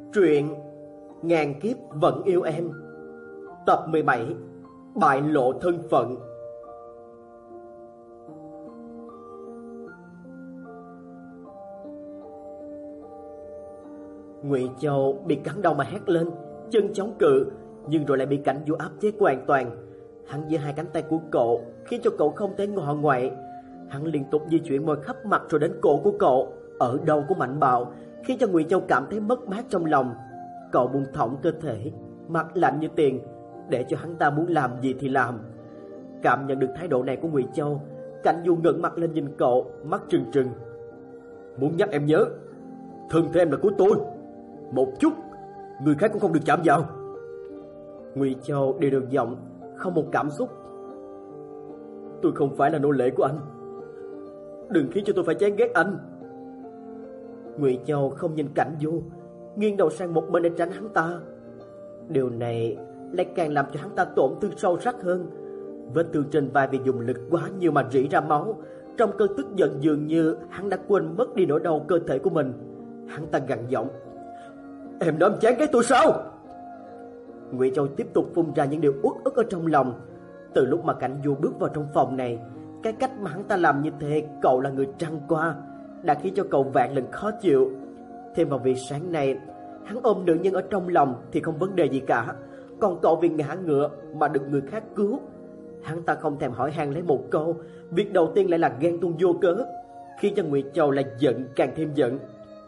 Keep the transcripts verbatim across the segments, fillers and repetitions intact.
Truyện Ngàn Kiếp Vẫn Yêu Em, tập mười bảy, Bại Lộ Thân Phận. Ngụy Châu bị cắn đau mà hét lên, chân chống cự, nhưng rồi lại bị Cảnh Du áp chế hoàn toàn. Hắn giơ hai cánh tay của cậu, khiến cho cậu không thể ngọ ngoại. Hắn liên tục di chuyển môi khắp mặt rồi đến cổ của cậu, ở đầu của Mạnh Bạo, khiến cho Ngụy Châu cảm thấy mất mát trong lòng. Cậu buông thõng cơ thể, mặt lạnh như tiền, để cho hắn ta muốn làm gì thì làm. Cảm nhận được thái độ này của Ngụy Châu, Cảnh Du ngẩng mặt lên nhìn cậu, mắt trừng trừng. Muốn nhắc em nhớ, thân thể em là của tôi, một chút người khác cũng không được chạm vào. Ngụy Châu đều được giọng, không một cảm xúc. Tôi không phải là nô lệ của anh, đừng khiến cho tôi phải chán ghét anh. Ngụy Châu không nhìn Cảnh Du, nghiêng đầu sang một bên để tránh hắn ta. Điều này lại càng làm cho hắn ta tổn thương sâu sắc hơn. Vết thương trên vai vì dùng lực quá nhiều mà rỉ ra máu. Trong cơn tức giận dường như hắn đã quên mất đi nỗi đau cơ thể của mình. Hắn ta gằn giọng. Em nói em chán ghét tôi sao? Ngụy Châu tiếp tục phun ra những điều uất ức ở trong lòng. Từ lúc mà Cảnh Du bước vào trong phòng này, cái cách mà hắn ta làm như thế, cậu là người trăng qua, đã khiến cho cậu vạn lần khó chịu. Thêm vào việc sáng nay hắn ôm nữ nhân ở trong lòng thì không vấn đề gì cả, còn cậu vì ngã ngựa mà được người khác cứu. Hắn ta không thèm hỏi han lấy một câu, việc đầu tiên lại là ghen tuông vô cớ, khiến cho Ngụy Châu lại giận càng thêm giận.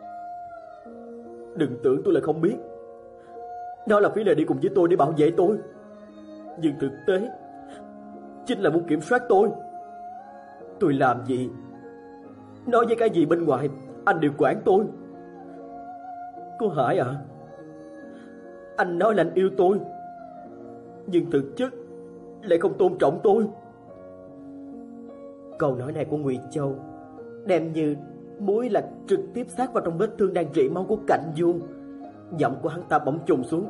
Đừng tưởng tôi là không biết, đó là phí lời đi cùng với tôi để bảo vệ tôi, nhưng thực tế chính là muốn kiểm soát tôi. Tôi làm gì, nói với cái gì bên ngoài, anh đều quản tôi. Cô Hải à, anh nói là anh yêu tôi, nhưng thực chất lại không tôn trọng tôi. Câu nói này của Ngụy Châu đem như muối là trực tiếp sát vào trong vết thương đang rỉ máu của Cảnh Du. Giọng của hắn ta bỗng trùng xuống.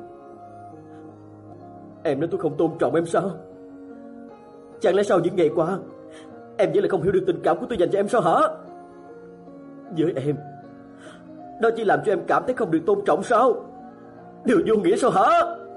Em nói tôi không tôn trọng em sao? Chẳng lẽ sau những ngày qua em vẫn là không hiểu được tình cảm của tôi dành cho em sao hả? Với em, đó chỉ làm cho em cảm thấy không được tôn trọng sao? Điều vô nghĩa sao hả?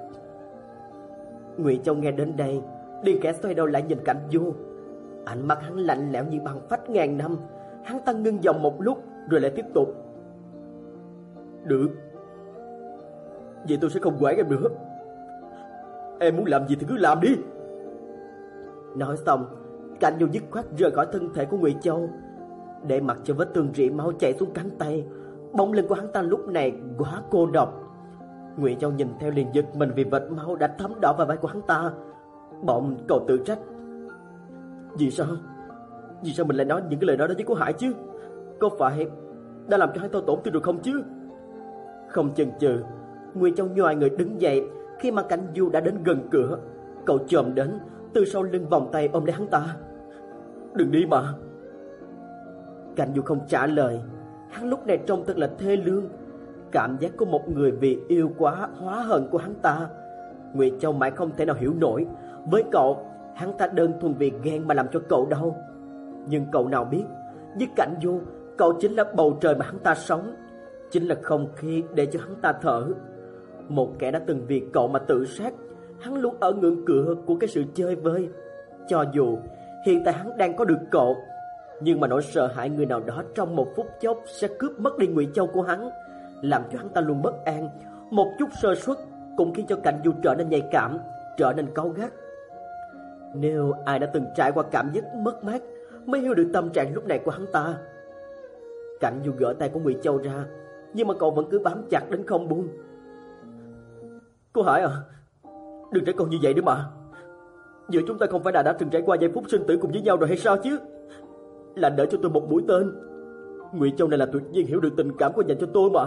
Ngụy Châu nghe đến đây liền kẻ xoay đầu lại nhìn Cảnh Du. Ánh mắt hắn lạnh lẽo như băng phách ngàn năm. Hắn ta ngưng giọng một lúc rồi lại tiếp tục. Được, vậy tôi sẽ không quản em nữa. Em muốn làm gì thì cứ làm đi. Nói xong, Cảnh Du dứt khoát rời khỏi thân thể của Ngụy Châu, để mặc cho vết thương rỉ máu chảy xuống cánh tay. Bóng lưng của hắn ta lúc này quá cô độc. Ngụy Châu nhìn theo liền giật mình vì vệt máu đã thấm đỏ vào vai của hắn ta. Bỗng cậu tự trách. Vì sao? Vì sao mình lại nói những cái lời nói đó với cô Hải chứ? Có phải đã làm cho hắn ta tổn thương được không chứ? Không chần chừ, Ngụy Châu nhoài người đứng dậy. Khi mà Cảnh Du đã đến gần cửa, cậu chồm đến từ sau lưng vòng tay ôm lấy hắn ta. Đừng đi mà. Cảnh Du không trả lời. Hắn lúc này trông thật là thê lương. Cảm giác của một người vì yêu quá hóa hận của hắn ta. Ngụy Châu mãi không thể nào hiểu nổi. Với cậu, hắn ta đơn thuần vì ghen mà làm cho cậu đau. Nhưng cậu nào biết, với Cảnh Du, cậu chính là bầu trời mà hắn ta sống, chính là không khí để cho hắn ta thở. Một kẻ đã từng vì cậu mà tự sát, hắn luôn ở ngưỡng cửa của cái sự chơi vơi. Cho dù hiện tại hắn đang có được cậu, nhưng mà nỗi sợ hãi người nào đó trong một phút chốc sẽ cướp mất đi Ngụy Châu của hắn, làm cho hắn ta luôn bất an. Một chút sơ suất cũng khiến cho Cảnh Du trở nên nhạy cảm, trở nên cáu gắt. Nếu ai đã từng trải qua cảm giác mất mát mới hiểu được tâm trạng lúc này của hắn ta. Cảnh Du gỡ tay của Ngụy Châu ra, nhưng mà cậu vẫn cứ bám chặt đến không buông. Cô Hải à, đừng trách con như vậy nữa mà. Giữa chúng ta không phải là đã từng trải qua giây phút sinh tử cùng với nhau rồi hay sao chứ? Là đỡ cho tôi một mũi tên. Ngụy Châu này là tuyệt nhiên hiểu được tình cảm của dành cho tôi mà.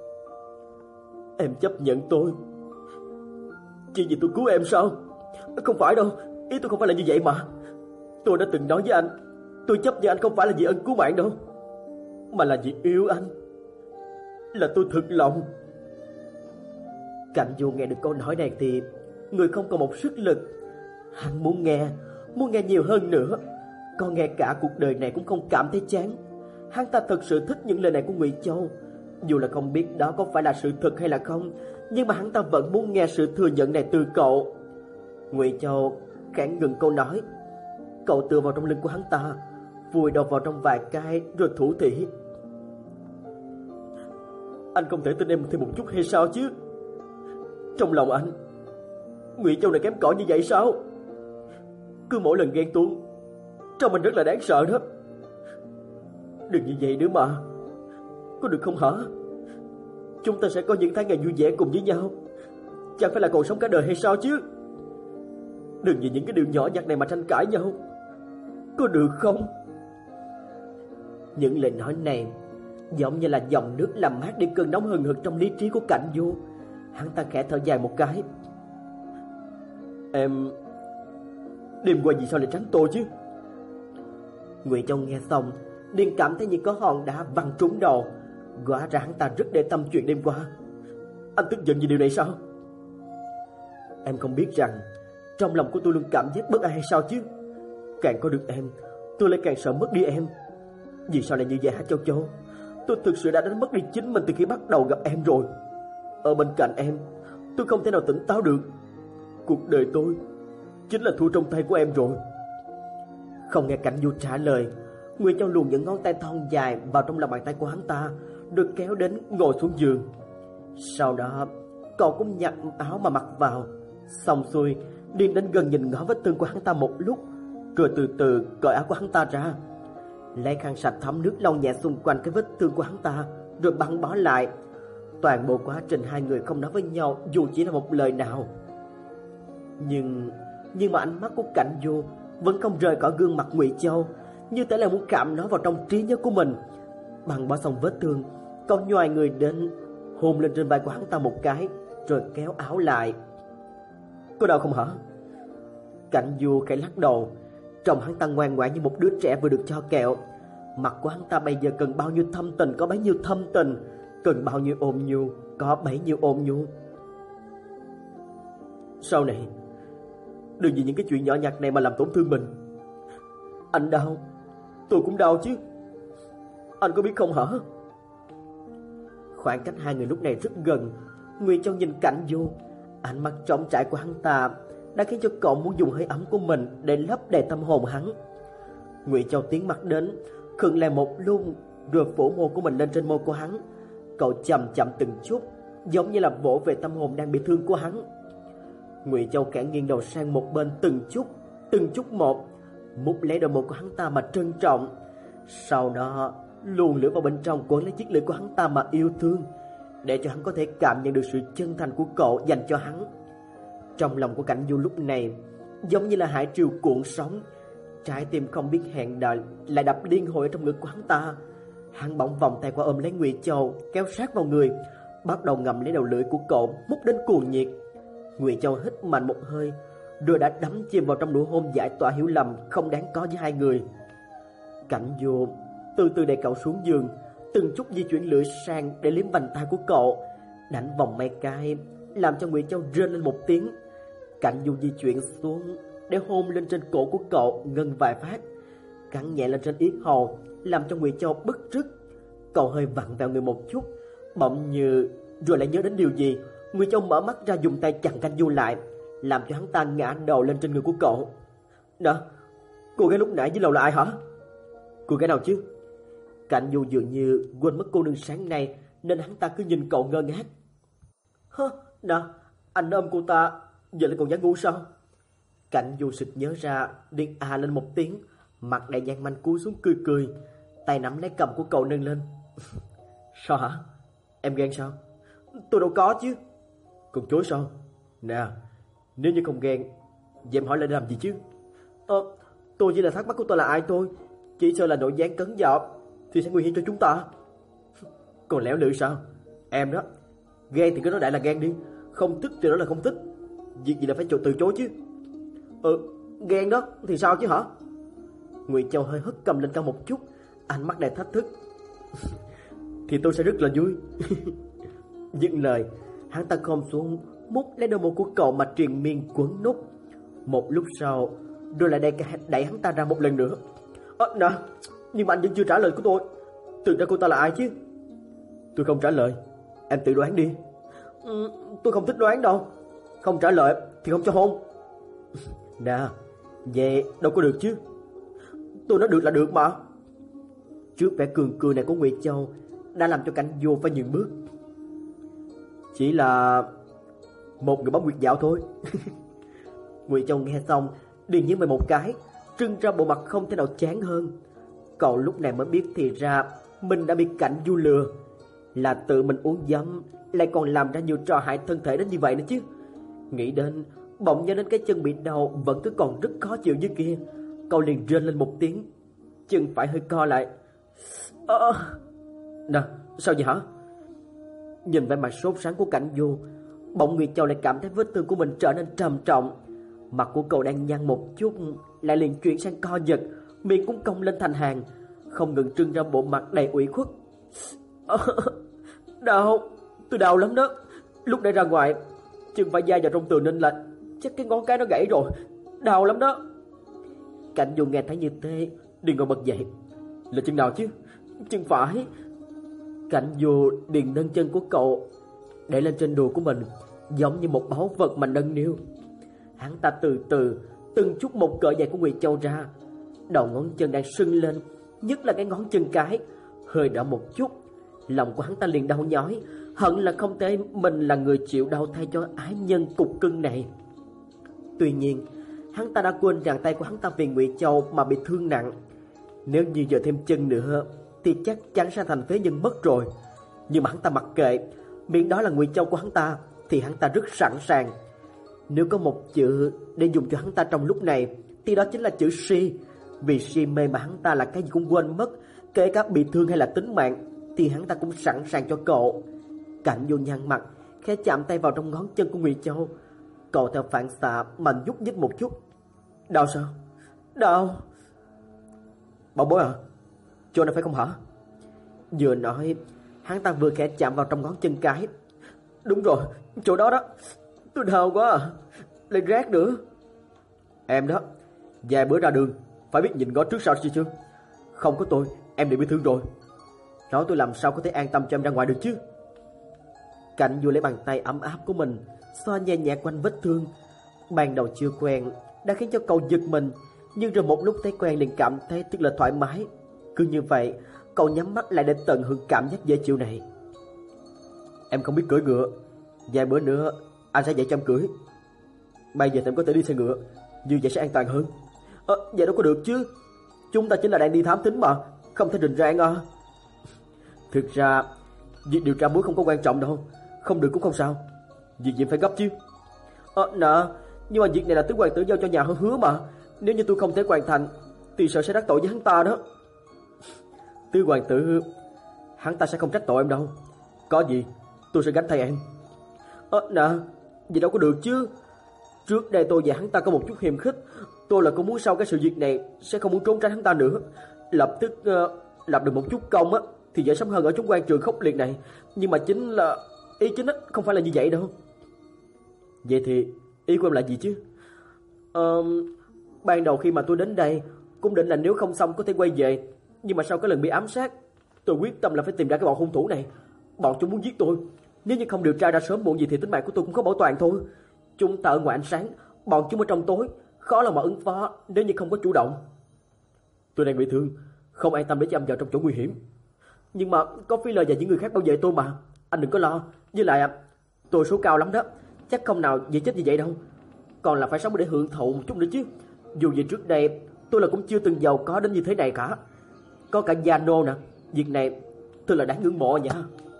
Em chấp nhận tôi chỉ vì tôi cứu em sao? Không phải đâu, ý tôi không phải là như vậy mà. Tôi đã từng nói với anh, tôi chấp nhận anh không phải là vì ân cứu mạng đâu, mà là vì yêu anh. Là tôi thực lòng. Cảnh Du nghe được câu nói này thì người không còn một sức lực. Hắn muốn nghe, muốn nghe nhiều hơn nữa. Còn nghe cả cuộc đời này cũng không cảm thấy chán. Hắn ta thật sự thích những lời này của Ngụy Châu. Dù là không biết đó có phải là sự thật hay là không, nhưng mà hắn ta vẫn muốn nghe sự thừa nhận này từ cậu. Ngụy Châu cản ngừng câu nói. Cậu tựa vào trong lưng của hắn ta, vùi đầu vào trong vài cái rồi thủ thỉ. Anh không thể tin em thêm một chút hay sao chứ? Trong lòng anh, Ngụy Châu này kém cỏi như vậy sao? Cứ mỗi lần ghen tuông, trong mình rất là đáng sợ đó. Đừng như vậy nữa mà, có được không hả? Chúng ta sẽ có những tháng ngày vui vẻ cùng với nhau, chẳng phải là còn sống cả đời hay sao chứ? Đừng vì những cái điều nhỏ nhặt này mà tranh cãi nhau, có được không? Những lời nói này giống như là dòng nước làm mát đi cơn nóng hừng hực trong lý trí của Cảnh Du. Hắn ta khẽ thở dài một cái. Em đêm qua vì sao lại tránh tôi chứ? Ngụy Châu nghe xong liền cảm thấy như có hòn đá văng trúng đầu. Hóa ra hắn ta rất để tâm chuyện đêm qua. Anh tức giận vì điều này sao? Em không biết rằng trong lòng của tôi luôn cảm giác bất an hay sao chứ? Càng có được em, tôi lại càng sợ mất đi em. Vì sao lại như vậy hả Châu Châu? Tôi thực sự đã đánh mất đi chính mình từ khi bắt đầu gặp em rồi. Ở bên cạnh em, tôi không thể nào tỉnh táo được. Cuộc đời tôi chính là thua trong tay của em rồi. Không nghe Cảnh Du trả lời, Ngụy Châu luồn những ngón tay thon dài vào trong lòng bàn tay của hắn ta, được kéo đến ngồi xuống giường. Sau đó cậu cũng nhặt áo mà mặc vào. Xong xuôi liền đến gần nhìn ngó vết thương của hắn ta một lúc, rồi từ từ cởi áo của hắn ta ra, lấy khăn sạch thấm nước lau nhẹ xung quanh cái vết thương của hắn ta, rồi băng bó lại. Toàn bộ quá trình hai người không nói với nhau dù chỉ là một lời nào. Nhưng nhưng mà ánh mắt của Cảnh Du vẫn không rời khỏi gương mặt Ngụy Châu, như thể là muốn cảm nó vào trong trí nhớ của mình. Băng bó xong vết thương, cậu nhoài người đến, hôn lên trên vai của hắn ta một cái, rồi kéo áo lại. Có đau không hả? Cảnh Du khẽ lắc đầu. Trông hắn ta ngoan ngoãn như một đứa trẻ vừa được cho kẹo. Mặt của hắn ta bây giờ cần bao nhiêu thâm tình có bấy nhiêu thâm tình, cần bao nhiêu ôm nhu có bấy nhiêu ôm nhu. Sau này đừng vì những cái chuyện nhỏ nhặt này mà làm tổn thương mình. Anh đau, tôi cũng đau chứ. Anh có biết không hả? Khoảng cách hai người lúc này rất gần. Ngụy Châu nhìn Cảnh Du, ánh mắt trống trải của hắn ta đã khiến cho cậu muốn dùng hơi ấm của mình để lấp đầy tâm hồn hắn. Ngụy Châu tiến mặt đến, khựng lại một lúc, rồi phủ môi của mình lên trên môi của hắn. Cậu chậm chậm từng chút, giống như là vỗ về tâm hồn đang bị thương của hắn. Ngụy Châu khẽ nghiêng đầu sang một bên từng chút, từng chút một, mút lấy đôi môi của hắn ta mà trân trọng. Sau đó luồn lửa vào bên trong, cuốn lấy chiếc lưỡi của hắn ta mà yêu thương, để cho hắn có thể cảm nhận được sự chân thành của cậu dành cho hắn. Trong lòng của Cảnh Du lúc này giống như là hải triều cuộn sóng, trái tim không biết hẹn đợi lại đập liên hồi ở trong ngực của hắn ta. Hắn bỗng vòng tay qua ôm lấy Ngụy Châu, kéo sát vào người, bắt đầu ngậm lấy đầu lưỡi của cậu, mút đến cuồng nhiệt. Ngụy Châu hít mạnh một hơi, rồi đã đắm chìm vào trong nụ hôn giải tỏa hiểu lầm không đáng có với hai người. Cảnh Du từ từ đẩy cậu xuống giường, từng chút di chuyển lưỡi sang để liếm vành tai của cậu, đánh vòng mấy cái làm cho Ngụy Châu rên lên một tiếng. Cảnh Du di chuyển xuống để hôn lên trên cổ của cậu ngân vài phát, cắn nhẹ lên trên yết hầu, làm cho Ngụy Châu bức rứt. Cậu hơi vặn vẹo người một chút, bỗng như rồi lại nhớ đến điều gì. Ngụy Châu mở mắt ra, dùng tay chặn Cảnh Du lại, làm cho hắn ta ngã đầu lên trên người của cậu. Đó, cô gái lúc nãy dưới lầu là ai hả? Cô gái nào chứ? Cảnh Du dường như quên mất cô nương sáng nay, nên hắn ta cứ nhìn cậu ngơ ngác. Hơ, đó, anh ôm cô ta, giờ lại còn dám ngu sao? Cảnh Du sực nhớ ra, liền à lên một tiếng, mặt đầy gian manh cúi xuống cười cười, tay nắm lấy cầm của cậu nâng lên. Sao hả? Em ghen sao? Tôi đâu có chứ. Còn chối sao? Nè, nếu như không ghen, vậy em hỏi lại làm gì chứ? Ờ, tôi chỉ là thắc mắc của tôi là ai thôi. Chỉ sợ là nội gián cấn dọ thì sẽ nguy hiểm cho chúng ta. Còn lẻo lưỡi sao? Em đó, ghen thì cứ nói đại là ghen đi, không thích thì nói là không thích. Việc gì là phải từ chối chứ? Ừ, ghen đó thì sao chứ hả? Ngụy Châu hơi hất cầm lên cao một chút, ánh mắt đầy thách thức. Thì tôi sẽ rất là vui. Dứt lời, hắn ta khom xuống, mút lấy đôi môi của cậu mà triền miên quấn nút. Một lúc sau, rồi lại đẩy, đẩy hắn ta ra một lần nữa. Ơ, nè, nhưng mà anh vẫn chưa trả lời của tôi. Thực ra cô ta là ai chứ? Tôi không trả lời, em tự đoán đi. Ừ, tôi không thích đoán đâu. Không trả lời thì không cho hôn. Nè, vậy đâu có được chứ. Tôi nói được là được mà. Trước vẻ cường cười này của Ngụy Châu đã làm cho Cảnh Du phải nhường bước. Chỉ là một người bấm nguyệt dạo thôi. Ngụy Châu nghe xong điền nhiên về một cái, trưng ra bộ mặt không thể nào chán hơn. Cậu lúc này mới biết thì ra mình đã bị Cảnh Du lừa, là tự mình uống dấm lại còn làm ra nhiều trò hại thân thể đến như vậy nữa chứ. Nghĩ đến, bỗng nhớ đến cái chân bị đau vẫn cứ còn rất khó chịu như kia, cậu liền rên lên một tiếng, chân phải hơi co lại. Ơ, à, nè, sao vậy hả? Nhìn vẻ mặt sốt sắng của Cảnh Du, bỗng Nguyệt Châu lại cảm thấy vết thương của mình trở nên trầm trọng. Mặt của cậu đang nhăn một chút lại liền chuyển sang co giật, miệng cũng cong lên thành hàng, không ngừng trưng ra bộ mặt đầy ủy khuất. À, đau, tôi đau lắm đó. Lúc nãy ra ngoài, chân phải dai vào trong tường nên là chắc cái ngón cái nó gãy rồi, đau lắm đó. Cảnh Du nghe thấy như thế, liền ngồi bật dậy. Là chân nào chứ? Chân phải. Cảnh Du liền nâng chân của cậu để lên trên đùi của mình, giống như một báu vật mà nâng niu. Hắn ta từ từ từng chút một cỡ giày của Nguyệt Châu ra. Đầu ngón chân đang sưng lên, nhất là cái ngón chân cái hơi đau một chút. Lòng của hắn ta liền đau nhói, hận là không thể mình là người chịu đau thay cho ái nhân cục cưng này. Tuy nhiên, hắn ta đã quên rằng tay của hắn ta vì Ngụy Châu mà bị thương nặng. Nếu như giờ thêm chân nữa thì chắc chắn sẽ thành phế nhân mất rồi. Nhưng mà hắn ta mặc kệ, miễn đó là Ngụy Châu của hắn ta thì hắn ta rất sẵn sàng. Nếu có một chữ để dùng cho hắn ta trong lúc này thì đó chính là chữ si. Vì si mê mà hắn ta là cái gì cũng quên mất, kể cả bị thương hay là tính mạng thì hắn ta cũng sẵn sàng cho cậu. Cảnh Du nhăn mặt, khẽ chạm tay vào trong ngón chân của Ngụy Châu. Cậu theo phản xạ mạnh nhúc nhích một chút. Đau sao? Đau. Bảo bối à, chỗ này phải không hả? Vừa nói, hắn ta vừa khẽ chạm vào trong ngón chân cái. Đúng rồi, chỗ đó đó. Tôi đau quá à, lại rát nữa. Em đó, vài bữa ra đường phải biết nhìn ngó trước sau chứ chứ. Không có tôi, em bị bị thương rồi. Nói tôi làm sao có thể an tâm cho em ra ngoài được chứ. Cảnh Du lấy bàn tay ấm áp của mình xoa nhẹ nhẹ quanh vết thương. Ban đầu chưa quen đã khiến cho cậu giật mình, nhưng rồi một lúc thấy quen liền cảm thấy thật là thoải mái. Cứ như vậy, cậu nhắm mắt lại để tận hưởng cảm giác dễ chịu này. Em không biết cưỡi ngựa, vài bữa nữa anh sẽ dạy cho em cưỡi. Bây giờ em có thể đi xe ngựa, như vậy sẽ an toàn hơn. Ờ, vậy đâu có được chứ. Chúng ta chính là đang đi thám thính mà, không thể rình rang à. Thực ra, việc điều tra muối không có quan trọng đâu. Không được cũng không sao, việc gì phải gấp chứ. Ờ, nè, nhưng mà việc này là tứ hoàng tử giao cho nhà hứa hứa mà. Nếu như tôi không thể hoàn thành thì sợ sẽ đắc tội với hắn ta đó. Tứ hoàng tử, hắn ta sẽ không trách tội em đâu. Có gì tôi sẽ gánh thay em. Ờ, nè, vậy đâu có được chứ. Trước đây tôi và hắn ta có một chút hiềm khích. Tôi là cũng muốn sau cái sự việc này sẽ không muốn trốn tránh hắn ta nữa. Lập tức uh, lập được một chút công á thì dễ sống hơn ở chúng quan trường khốc liệt này. Nhưng mà chính là ý chính á không phải là như vậy đâu. Vậy thì ý của em là gì chứ? uh, Ban đầu khi mà tôi đến đây cũng định là nếu không xong có thể quay về. Nhưng mà sau cái lần bị ám sát, tôi quyết tâm là phải tìm ra cái bọn hung thủ này. Bọn chúng muốn giết tôi. Nếu như không điều tra ra sớm muộn gì thì tính mạng của tôi cũng có bảo toàn thôi. Chúng ta ở ngoài ánh sáng, bọn chúng ở trong tối, khó lòng mà ứng phó nếu như không có chủ động. Tôi đang bị thương, không an tâm để châm vào trong chỗ nguy hiểm. Nhưng mà có Phi Lời và những người khác bảo vệ tôi mà, anh đừng có lo. Với lại tôi số cao lắm đó, chắc không nào dễ chết như vậy đâu. Còn là phải sống để hưởng thụ một chút nữa chứ. Dù gì trước đây tôi là cũng chưa từng giàu có đến như thế này cả. Có cả Giano nè, việc này tôi là đáng ngưỡng mộ nha.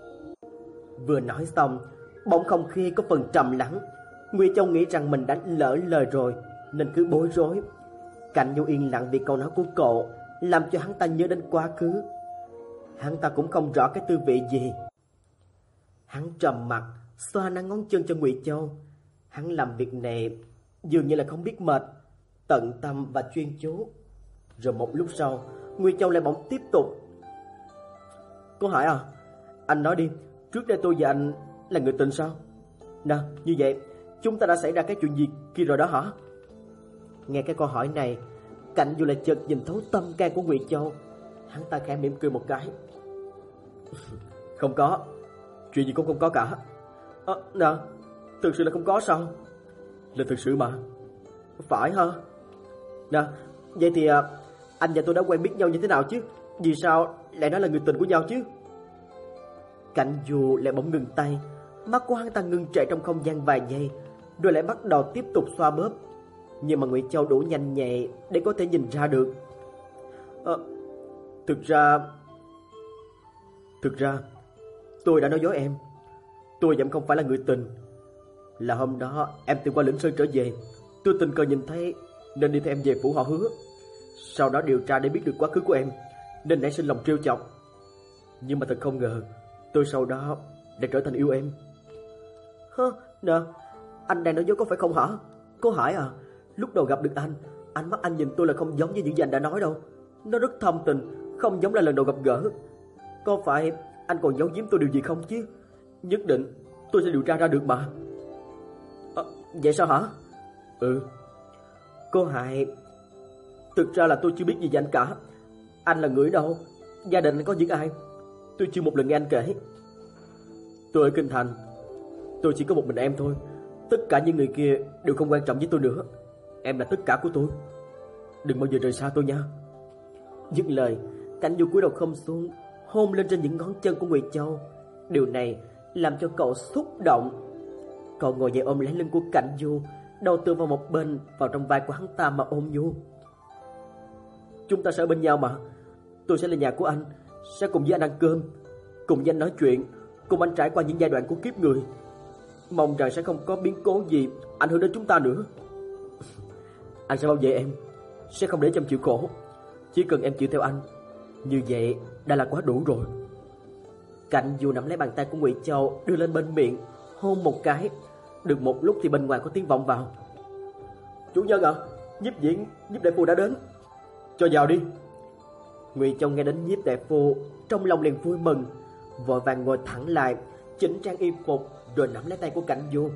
Vừa nói xong, bỗng không khí có phần trầm lắng. Nguy Châu nghĩ rằng mình đã lỡ lời rồi nên cứ bối rối. Cảnh Du yên lặng vì câu nói của cậu làm cho hắn ta nhớ đến quá khứ. Hắn ta cũng không rõ cái tư vị gì. Hắn trầm mặt xoa nắng ngón chân cho Ngụy Châu. Hắn làm việc này dường như là không biết mệt, tận tâm và chuyên chú. Rồi một lúc sau, Ngụy Châu lại bỗng tiếp tục. Cô hỏi à, anh nói đi, trước đây tôi và anh là người tình sao? Nè, như vậy chúng ta đã xảy ra cái chuyện gì kia rồi đó hả? Nghe cái câu hỏi này, Cảnh Du lại chợt nhìn thấu tâm can của Ngụy Châu. Hắn ta khẽ mỉm cười một cái. Không có, chuyện gì cũng không có cả. À, nè, thực sự là không có sao? Là thực sự mà. Phải hả? Nè, vậy thì à, anh và tôi đã quen biết nhau như thế nào chứ? Vì sao lại nói là người tình của nhau chứ? Cảnh Du lại bỗng ngừng tay, mắt của hắn ta ngưng trệ trong không gian vài giây, rồi lại bắt đầu tiếp tục xoa bóp. Nhưng mà Ngụy Châu đủ nhanh nhạy để có thể nhìn ra được. Ờ, thực ra, thực ra tôi đã nói dối em. Tôi vẫn không phải là người tình. Là hôm đó em từ qua Lĩnh Sơn trở về, tôi tình cờ nhìn thấy nên đi theo em về phủ họ Hứa. Sau đó điều tra để biết được quá khứ của em, nên nảy sinh lòng trêu chọc. Nhưng mà thật không ngờ, tôi sau đó đã trở thành yêu em. Hơ, nè, anh đang nói dối có phải không hả? Cô Hải à, lúc đầu gặp được anh, ánh mắt anh nhìn tôi là không giống như những gì anh đã nói đâu. Nó rất thâm tình, không giống là lần đầu gặp gỡ. Có phải anh còn giấu giếm tôi điều gì không chứ? Nhất định tôi sẽ điều tra ra được mà. À, vậy sao hả? Ừ. Cô Hải, thực ra là tôi chưa biết gì về anh cả. Anh là người đâu? Gia đình anh có những ai? Tôi chưa một lần nghe anh kể. Tôi ở Kinh Thành, tôi chỉ có một mình em thôi. Tất cả những người kia đều không quan trọng với tôi nữa. Em là tất cả của tôi, đừng bao giờ rời xa tôi nha. Dứt lời, Cảnh Du cúi đầu không xuống, hôn lên trên những ngón chân của Ngụy Châu. Điều này làm cho cậu xúc động. Cậu ngồi dậy ôm lấy lưng của Cảnh Du, đầu tựa vào một bên, vào trong vai của hắn ta mà ôm nhu. Chúng ta sẽ ở bên nhau mà. Tôi sẽ lên nhà của anh, sẽ cùng với anh ăn cơm, cùng với anh nói chuyện, cùng anh trải qua những giai đoạn của kiếp người. Mong rằng sẽ không có biến cố gì ảnh hưởng đến chúng ta nữa. Anh sẽ bảo vệ em, sẽ không để cho em chịu khổ. Chỉ cần em chịu theo anh, như vậy đã là quá đủ rồi. Cảnh Du nắm lấy bàn tay của Ngụy Châu, đưa lên bên miệng, hôn một cái. Được một lúc thì bên ngoài có tiếng vọng vào. Chủ nhân ạ, à, nhiếp diễn, nhiếp đại phu đã đến. Cho vào đi. Ngụy Châu nghe đến nhiếp đại phu, trong lòng liền vui mừng, vội vàng ngồi thẳng lại, chỉnh trang y phục, rồi nắm lấy tay của Cảnh Du.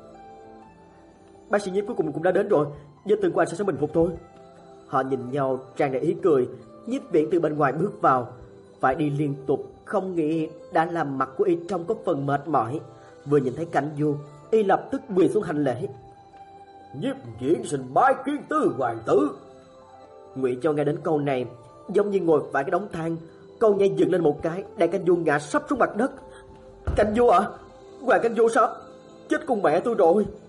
Bác sĩ nhiếp cuối cùng cũng đã đến rồi, vết thương của anh sẽ sớm bình phục thôi. Họ nhìn nhau tràn đầy ý cười. Nhiếp Viễn từ bên ngoài bước vào, phải đi liên tục, không nghĩ đã làm mặt của y trông có phần mệt mỏi. Vừa nhìn thấy Cảnh Du, y lập tức quỳ xuống hành lễ. Nhiếp Viễn xin bái kiến Tứ hoàng tử. Ngụy Châu nghe đến câu này, giống như ngồi phải cái đống than, câu nhảy dựng lên một cái, để Cảnh Du ngã sấp xuống mặt đất. Cảnh Du ạ, à? Hoàng Cảnh Du sao? Chết cùng mẹ tôi rồi.